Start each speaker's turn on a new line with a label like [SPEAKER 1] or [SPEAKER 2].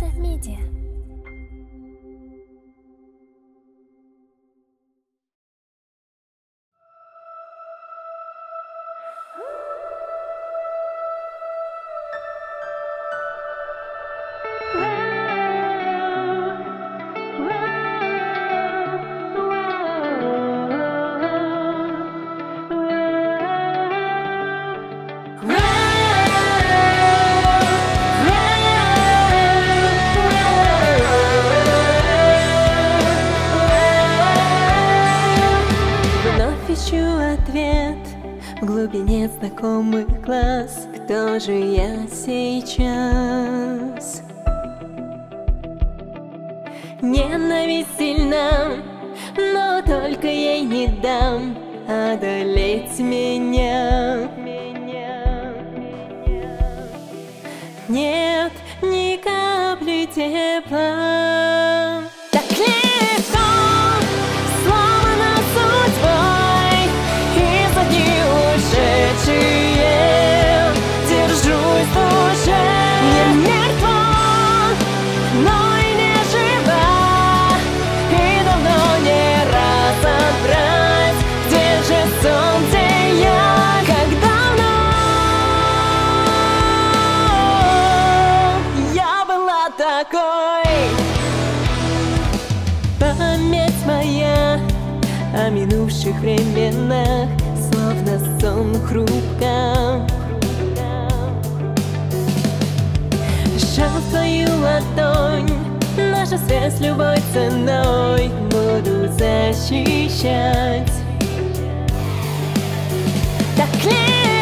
[SPEAKER 1] Солнце Медиа.
[SPEAKER 2] Ищу ответ в глубине знакомых глаз. Кто же я сейчас? Ненависть сильна, но только ей не дам одолеть меня. Нет ни капли тепла. Так легко сломана судьбой, и за дни ушедшие держусь в душе. Не мертва, но и не жива, и давно не разобрать, где же сон, где я, как давно я была такой. Память моя о минувших временах словно сон хрупка. Сжав твою ладонь, наша связь любой ценой буду защищать. Так легко